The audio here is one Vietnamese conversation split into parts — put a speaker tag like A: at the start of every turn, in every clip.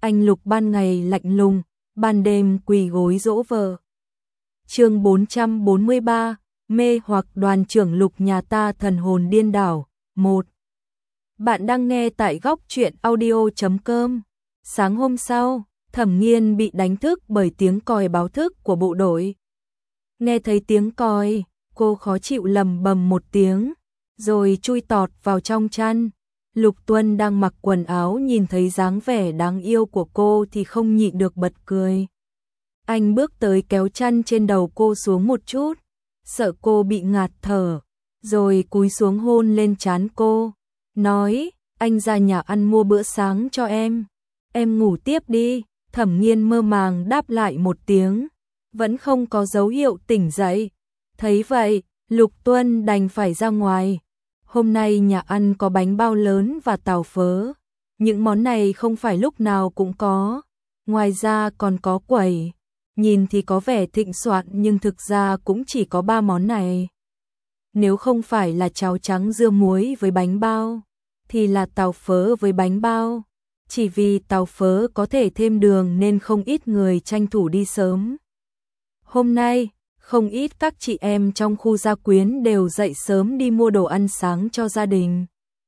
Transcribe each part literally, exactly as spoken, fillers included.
A: anh Lục ban ngày lạnh lùng, ban đêm quỳ gối dỗ vợ. Chương bốn trăm bốn mươi ba, mê hoặc Đoàn trưởng Lục nhà ta thần hồn điên đảo. một. Bạn đang nghe tại góc truyện audio chấm com. Sáng hôm sau, Thẩm Nghiên bị đánh thức bởi tiếng còi báo thức của bộ đội. Nghe thấy tiếng còi, cô khó chịu lầm bầm một tiếng, rồi chui tọt vào trong chăn. Lục Tuân đang mặc quần áo nhìn thấy dáng vẻ đáng yêu của cô thì không nhịn được bật cười. Anh bước tới kéo chăn trên đầu cô xuống một chút, sợ cô bị ngạt thở, rồi cúi xuống hôn lên trán cô, nói, anh ra nhà ăn mua bữa sáng cho em, em ngủ tiếp đi. Thẩm Nghiên mơ màng đáp lại một tiếng, vẫn không có dấu hiệu tỉnh dậy. Thấy vậy, Lục Tuân đành phải ra ngoài. Hôm nay nhà ăn có bánh bao lớn và tàu phớ, những món này không phải lúc nào cũng có, ngoài ra còn có quẩy. Nhìn thì có vẻ thịnh soạn nhưng thực ra cũng chỉ có ba món này. Nếu không phải là cháo trắng dưa muối với bánh bao, thì là tàu phớ với bánh bao. Chỉ vì tàu phớ có thể thêm đường nên không ít người tranh thủ đi sớm. Hôm nay, không ít các chị em trong khu gia quyến đều dậy sớm đi mua đồ ăn sáng cho gia đình.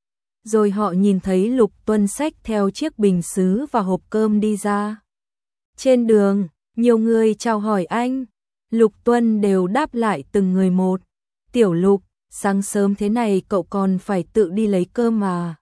A: Rồi họ nhìn thấy Lục Tuân xách theo chiếc bình sứ và hộp cơm đi ra. Trên đường, nhiều người chào hỏi anh, Lục Tuân đều đáp lại từng người một. Tiểu Lục, sáng sớm thế này cậu còn phải tự đi lấy cơm mà.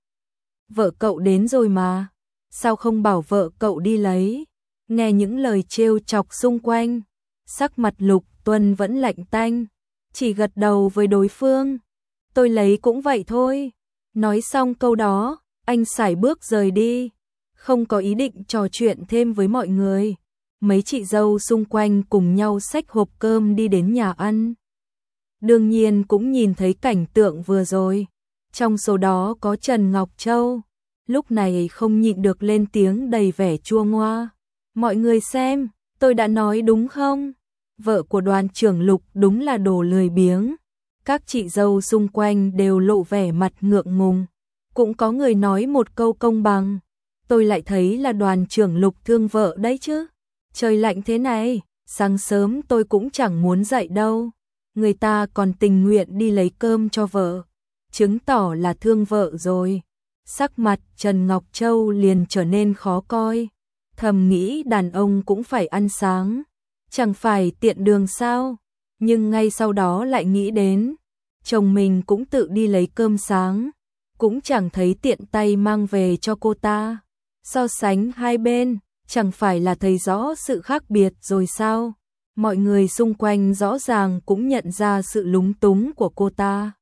A: Vợ cậu đến rồi mà, sao không bảo vợ cậu đi lấy? Nghe những lời trêu chọc xung quanh, sắc mặt Lục Tuân vẫn lạnh tanh, chỉ gật đầu với đối phương. Tôi lấy cũng vậy thôi. Nói xong câu đó, anh sải bước rời đi, không có ý định trò chuyện thêm với mọi người. Mấy chị dâu xung quanh cùng nhau xách hộp cơm đi đến nhà ăn. Đương nhiên cũng nhìn thấy cảnh tượng vừa rồi. Trong số đó có Trần Ngọc Châu, lúc này không nhịn được lên tiếng đầy vẻ chua ngoa. Mọi người xem, tôi đã nói đúng không? Vợ của Đoàn trưởng Lục đúng là đồ lười biếng. Các chị dâu xung quanh đều lộ vẻ mặt ngượng ngùng. Cũng có người nói một câu công bằng. Tôi lại thấy là Đoàn trưởng Lục thương vợ đấy chứ. Trời lạnh thế này, sáng sớm tôi cũng chẳng muốn dậy đâu. Người ta còn tình nguyện đi lấy cơm cho vợ, chứng tỏ là thương vợ rồi. Sắc mặt Trần Ngọc Châu liền trở nên khó coi. Thầm nghĩ đàn ông cũng phải ăn sáng, chẳng phải tiện đường sao? Nhưng ngay sau đó lại nghĩ đến, chồng mình cũng tự đi lấy cơm sáng, cũng chẳng thấy tiện tay mang về cho cô ta. So sánh hai bên, chẳng phải là thấy rõ sự khác biệt rồi sao? Mọi người xung quanh rõ ràng cũng nhận ra sự lúng túng của cô ta.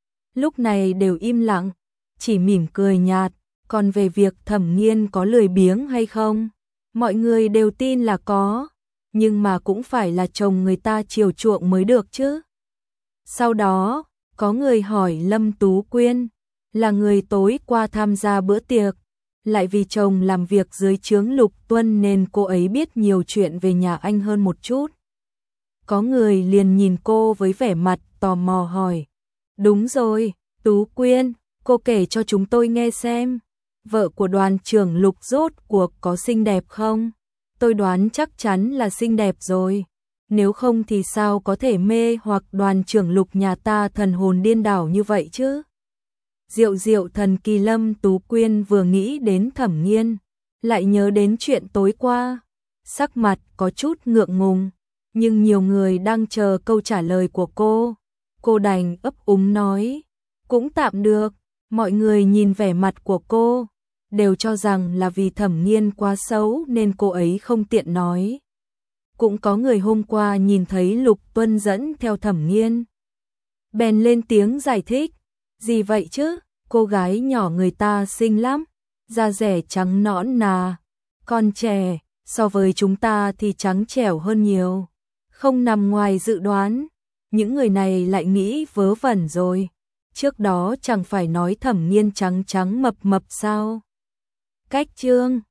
A: Lúc này đều im lặng, chỉ mỉm cười nhạt. Còn về việc Thẩm Nghiên có lười biếng hay không, mọi người đều tin là có, nhưng mà cũng phải là chồng người ta chiều chuộng mới được chứ. Sau đó, có người hỏi Lâm Tú Quyên, là người tối qua tham gia bữa tiệc, lại vì chồng làm việc dưới trướng Lục Tuân nên cô ấy biết nhiều chuyện về nhà anh hơn một chút. Có người liền nhìn cô với vẻ mặt tò mò hỏi, đúng rồi, Tú Quyên, cô kể cho chúng tôi nghe xem, vợ của Đoàn trưởng Lục rốt cuộc có xinh đẹp không? Tôi đoán chắc chắn là xinh đẹp rồi, nếu không thì sao có thể mê hoặc Đoàn trưởng Lục nhà ta thần hồn điên đảo như vậy chứ? Diệu diệu thần kỳ. Lâm Tú Quyên vừa nghĩ đến Thẩm Nghiên, lại nhớ đến chuyện tối qua, sắc mặt có chút ngượng ngùng, nhưng nhiều người đang chờ câu trả lời của cô. Cô đành ấp úng nói, cũng tạm được. Mọi người nhìn vẻ mặt của cô, đều cho rằng là vì Thẩm Nghiên quá xấu nên cô ấy không tiện nói. Cũng có người hôm qua nhìn thấy Lục Tuân dẫn theo Thẩm Nghiên, bèn lên tiếng giải thích, gì vậy chứ, cô gái nhỏ người ta xinh lắm, da dẻ trắng nõn nà, còn trẻ, so với chúng ta thì trắng trẻo hơn nhiều, không nằm ngoài dự đoán. Những người này lại nghĩ vớ vẩn rồi, trước đó chẳng phải nói Thẩm Nghiên trắng trắng mập mập sao? Cách chương